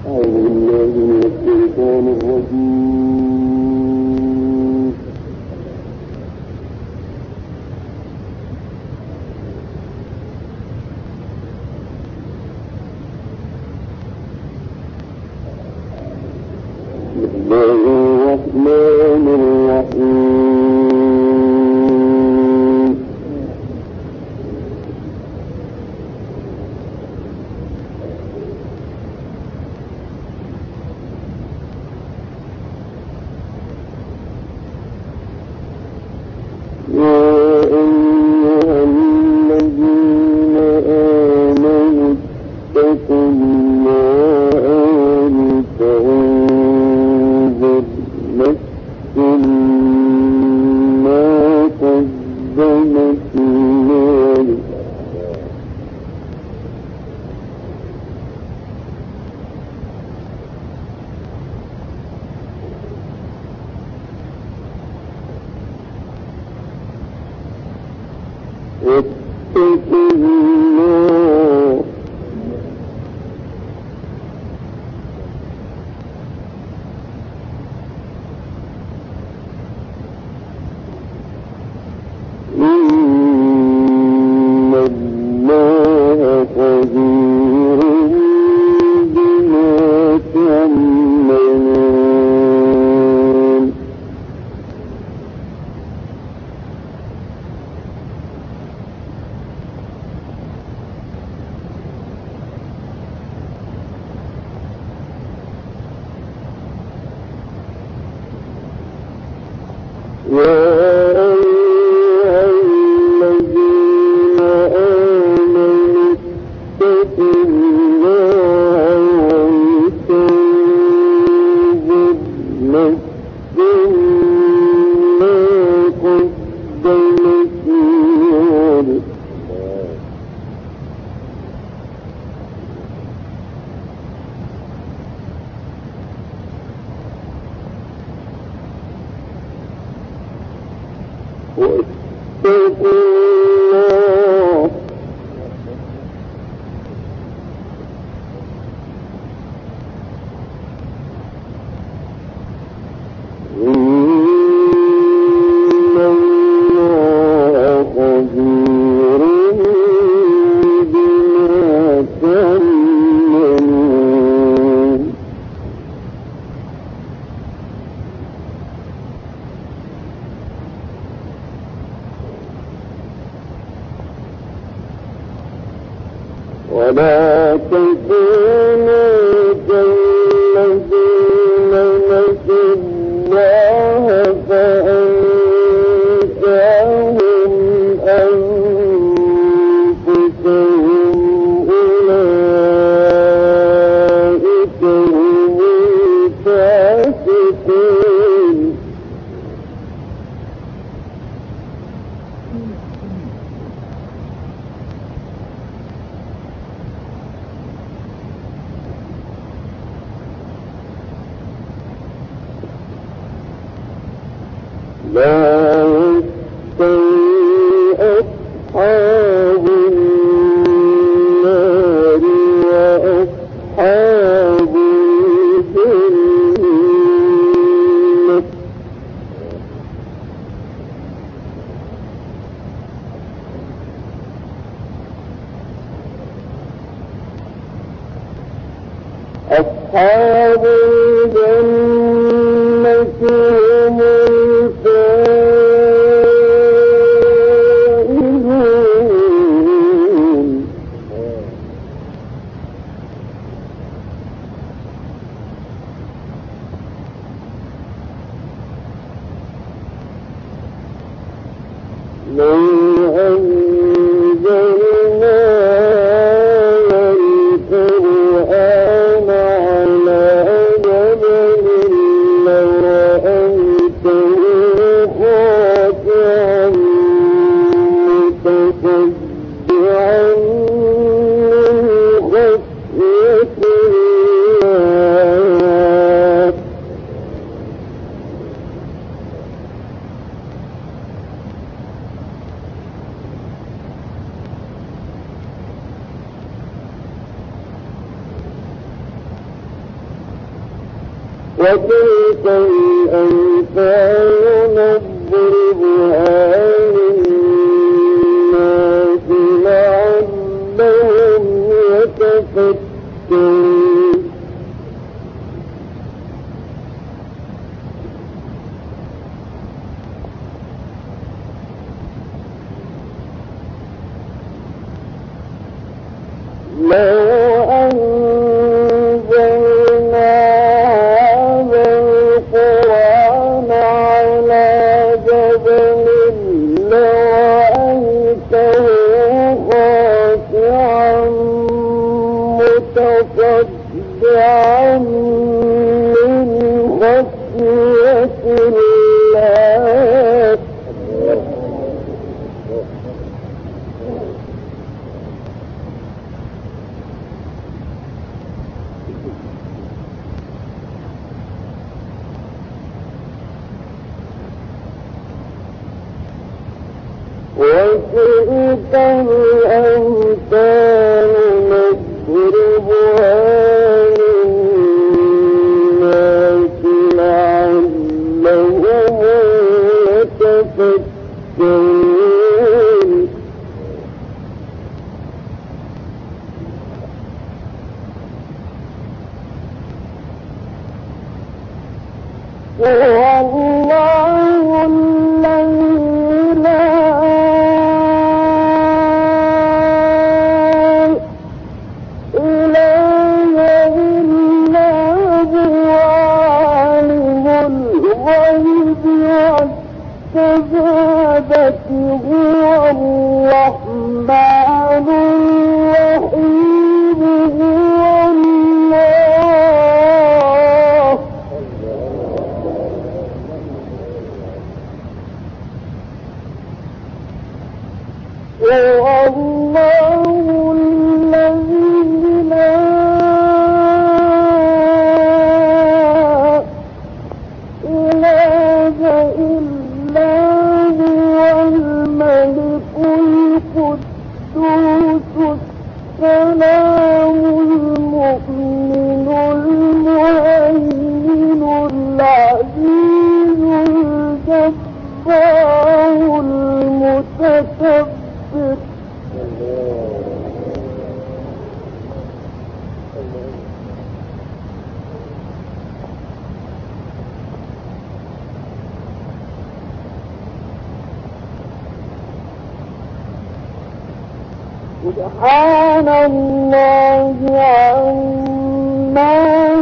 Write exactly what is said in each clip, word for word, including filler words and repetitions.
ولا تكونوا كالذين نسوا الله فأنساهم أنفسهم أولئك هم الفاسقون. لا يستوي أصحاب النار وأصحاب الجنة أصحاب الجنة هم لو أنزلنا القرآن على جبل لرأيته خاشعا متصدعا من خشية الله. وتلك الأمثال نضربها للناس لعلهم يتفكرون لو أنزلنا هذا القرآن على جبل لرأيته خاشعا متصدعا من خشية الله وتلك الأمثال نضربها للناس لعلهم يتفكرون هو الله الذي لا كذابت هو الرحمن الرحيم هو الله هو الله الذي لا إله إلا الملك القدوس السلام المؤمن المهيمن العزيز الجبار المتكبر سبحان الله عما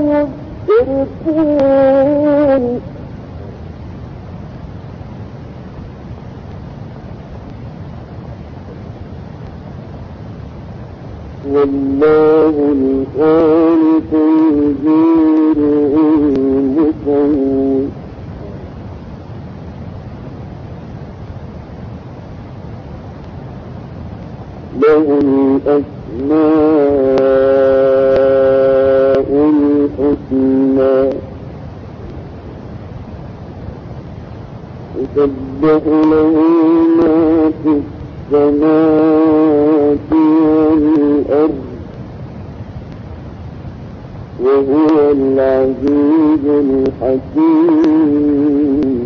يشركون والله الخالق الجير المصور له الأسماء الحسنى يسبح له ما في السماوات والأرض وهو العزيز الحكيم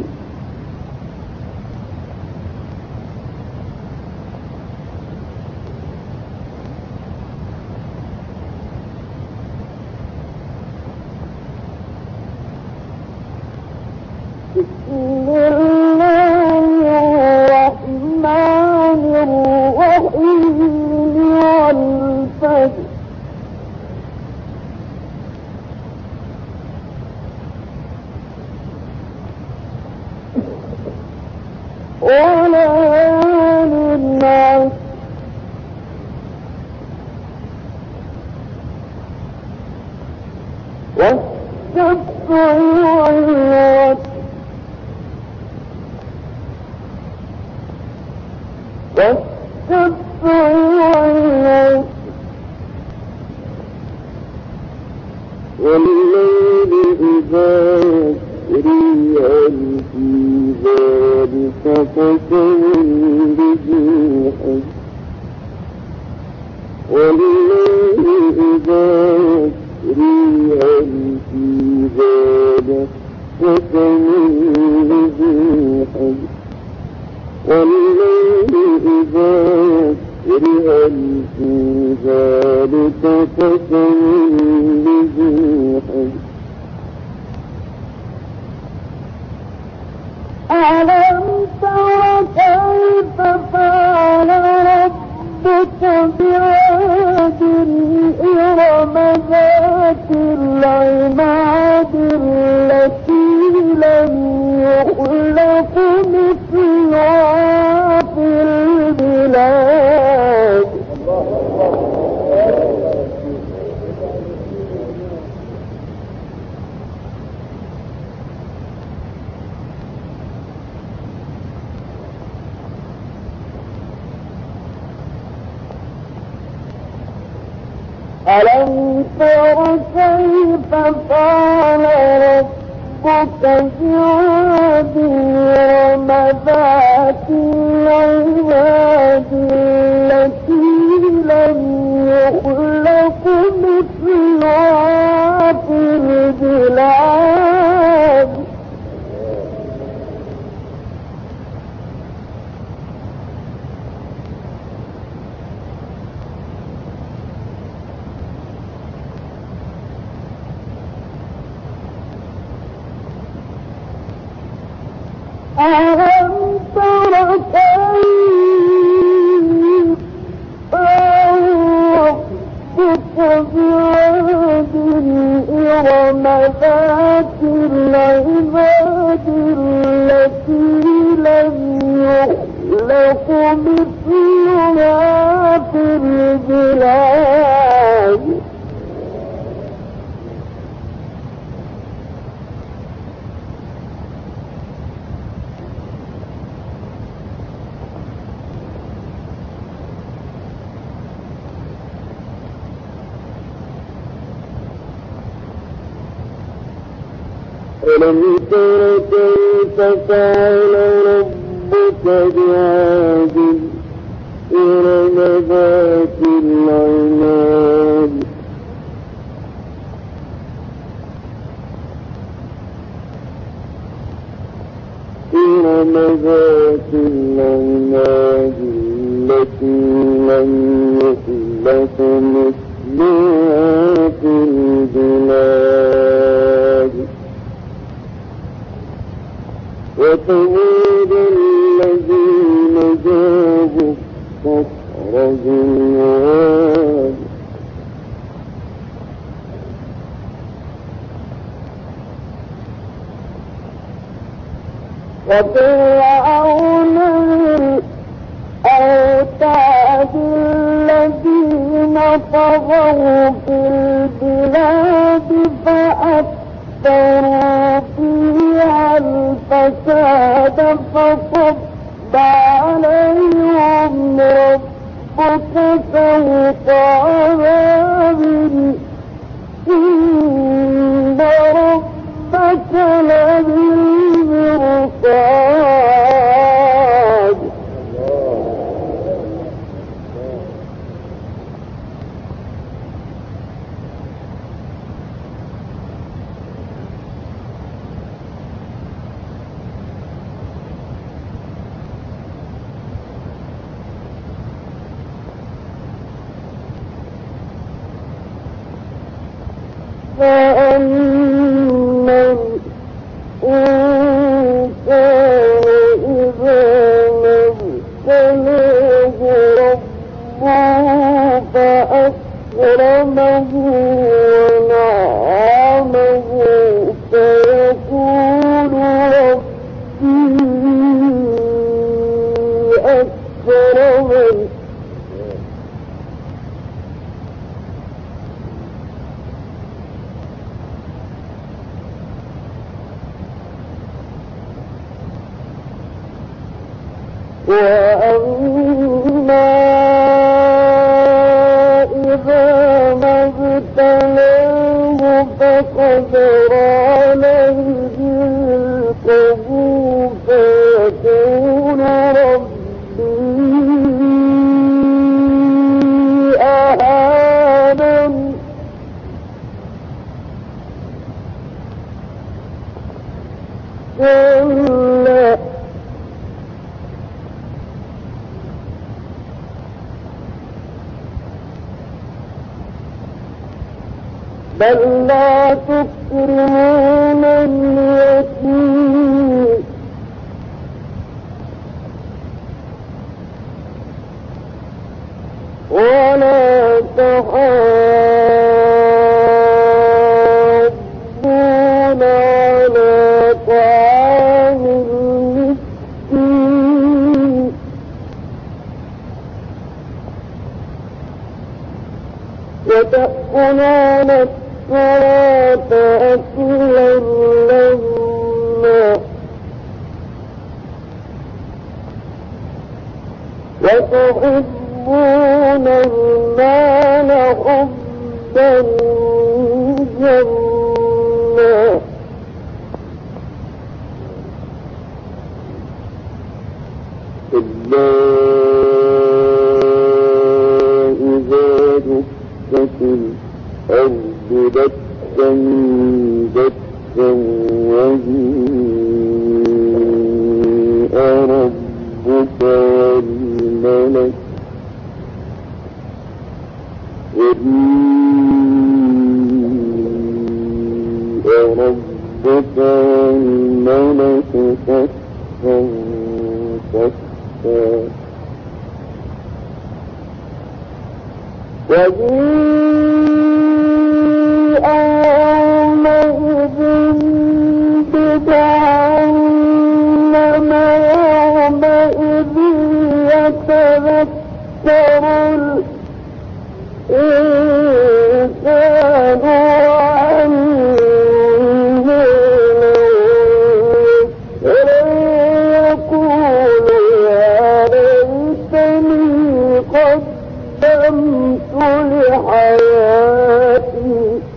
بسم الله الرحمن الرحيم والفجر وليال العشر والشفع والوتر والشفع والوتر والليل إذا يسري هل في ذلك قسم لذي حجر والليل إذا يسري هل في ذلك قسم ذي حجر والليل إذا سري هل في ذلك قسم ذي حجر ألم تر كيف فعل ربك بعاد إرم ذات العماد التي لم يخلق مثلها في البلاد ألم تر كيف فعل ربك بعاد إرم ذات العماد التي لم يخلق مثلها في البلاد ألم تر كيف فعل ربك بعاد إرم ذات العماد التي لم يخلق مثلها في البلاد ألم تر كيف فعل ربك بعاد إرم ذات العماد إرم ذات العماد التي لم يخلق مثلها في البلاد وثمود الذين جابوا الصخر بالواد وفرعون الأوتاد الذين طغوا في البلاد فأكثروا فيها الفساد فصب عليهم ربك سوط عذاب إن ربك لبالمرصاد فأما الإنسان إذا ما ابتلاه ربه فأكرمه ونعمه فيقول ربي أكرمن وأما إذا ما ابتلاه فقدر عليه رزقه فيقول ربي أهانن كلا بل لا تكرمون اليتيم ولا تحاضون على طعام المسكين وتأكلون التراث أكلا لما وتحبون المال حبا جما إلا إذا دكت الأرض دكا دكا وجيء ربك والملك وجيء ربك والملك صفا صفا وجيء يومئذ بجهنم يومئذ يتذكر الإنسان وعنه يقول يا ليتني قدمت لحياتي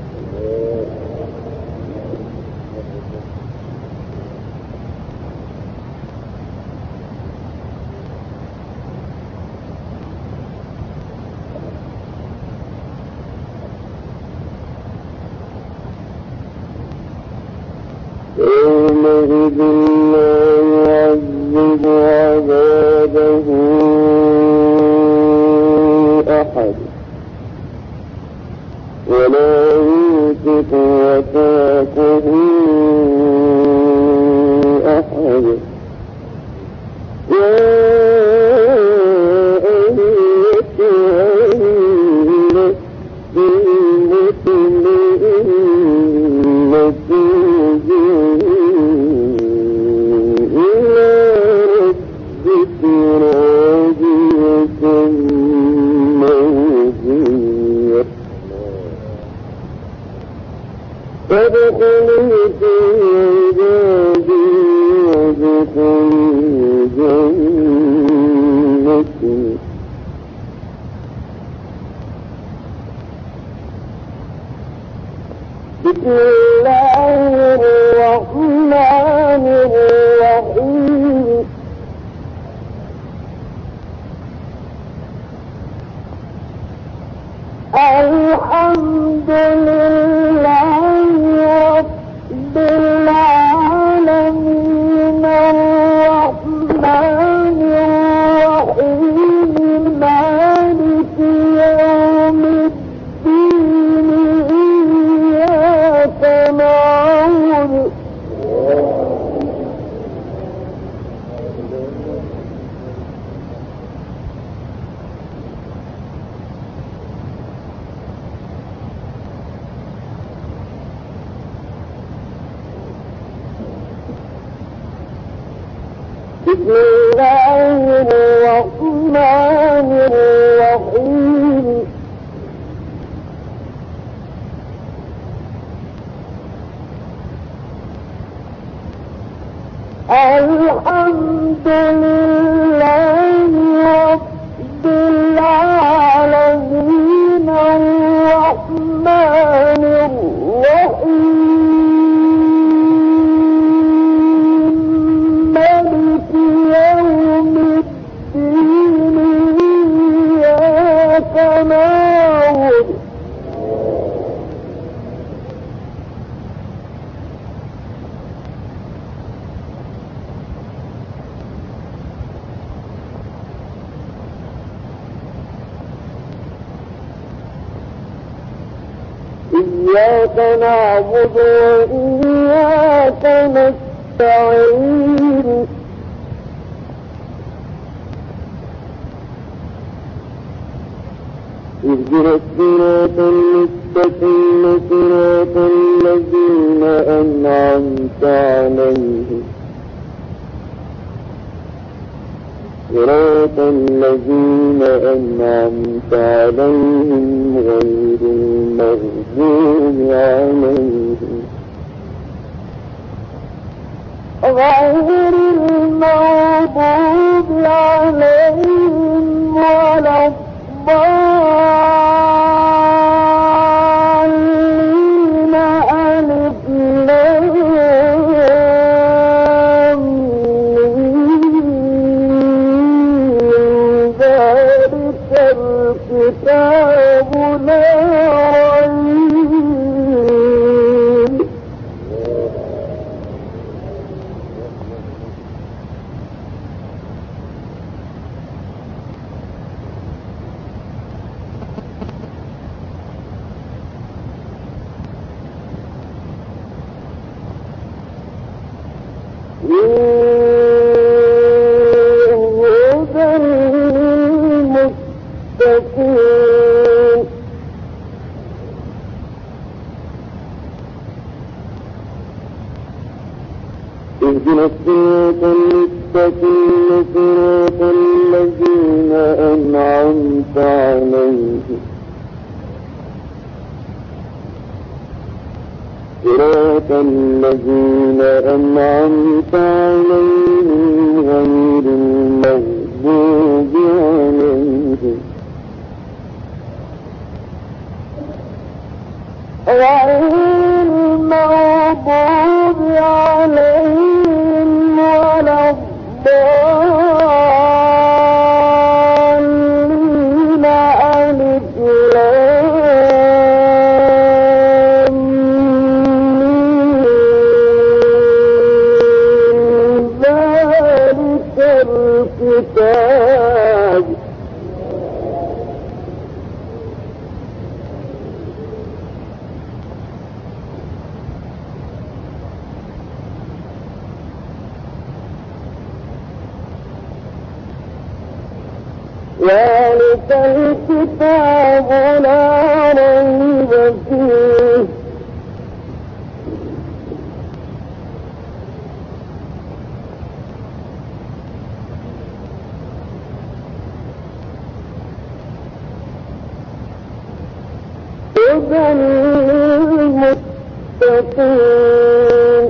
يومئذ لا يعذب عذابه أحد ولا يوثق وثاقه أحد يا أيتها النفس المطمئنة فادخلي في عبادي وادخلي جنتي بسم الله الرحمن الرحيم الحمد لله رب العالمين الرحمن الرحيم مالك يوم الدين إياك نعبد بسم الله الرحمن الرحيم الحمد لله رب العالمين الرحمن الرحيم مالك يوم الدين إياك نعبد إياك نعبد وإياك نستعين اهدنا الصراط المستقيم صراط الذين أنعمت عليهم صراط الذين أنعمت عليهم غير المغضوب عليهم غير المغضوب عليهم ولا الضالين ألف لام ذلك الكتاب لا ريب هدى للمتقين اهدنا الصراط المستقيم صراط الذين أنعمت عليهم صراط الذين أنعمت عليهم غير المغضوب عليهم غير المغضوب عليهم ولا الضالين ألف لام ذلك الكتاب ذلك الكتاب لا ريب فيه هدى للمتقين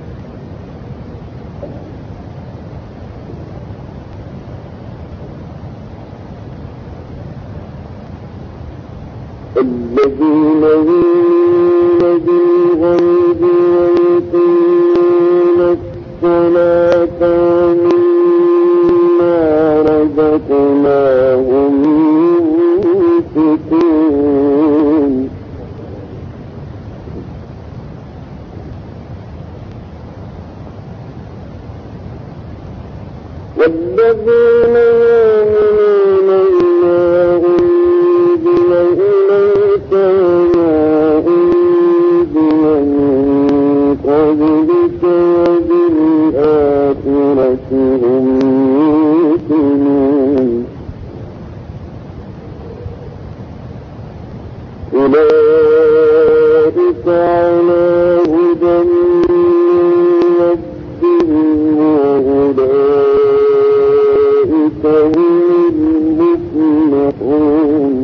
الذين يؤمنون بالغيب ويقيمون الصلاة ومما رزقناهم ينفقون والذين يؤمنون بما أنزل إليك وما أنزل من قبلك وبالآخرة هم يوقنون أولئك على هدى من ربهم وأولئك هم المفلحون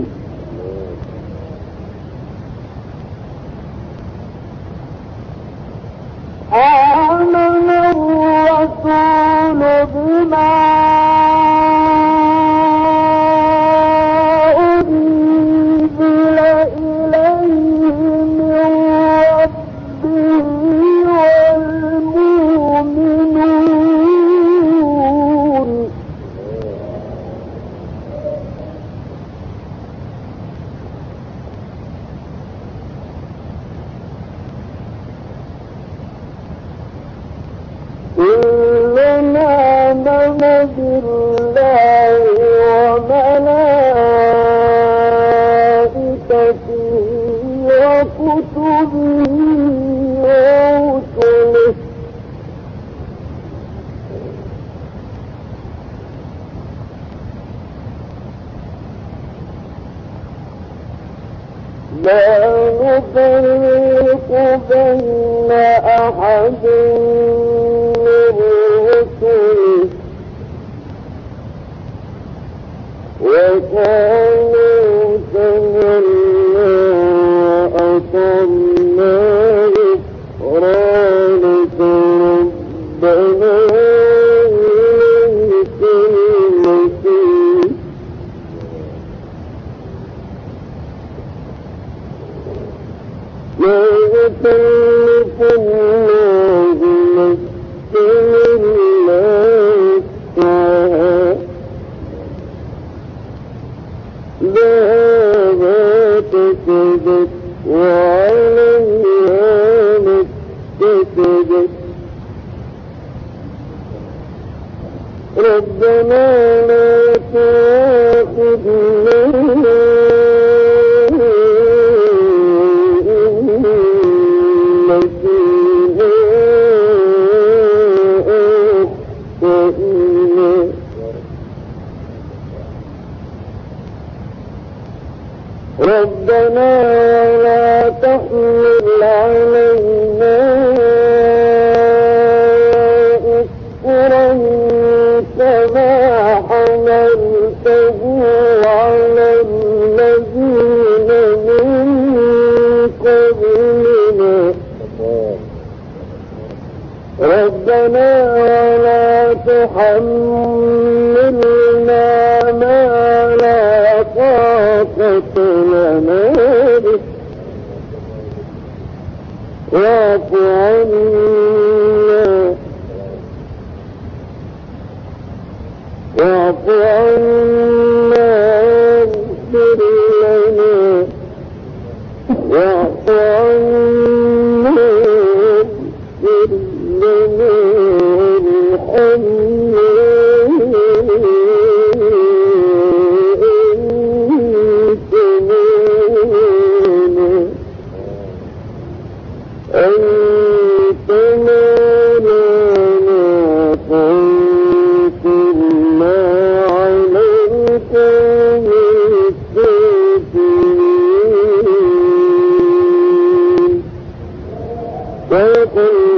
آمن الرسول بما أنزل إليه من ربه والمؤمنون كلنا آمن بالله وملائكته وكتبه ورسله لا نفرق بين أحد من رسله وقالوا سمعنا وأطعنا غفرانك ربنا إليك المصير لا يكلف الله نفسا إلا وسعها لها ما كسبت وعليها ما اكتسبت ربنا لا تؤاخذنا ربنا لا تحمل علينا إصرا كما حملته على الذين من قبلنا ربنا ولا تحملنا ما لا طاقة لنا به واعف عنا واعف عنا واغفر لنا واعف عنا واغفر لنا وارحمنا أنت مولانا فانصرنا على القوم الكافرين.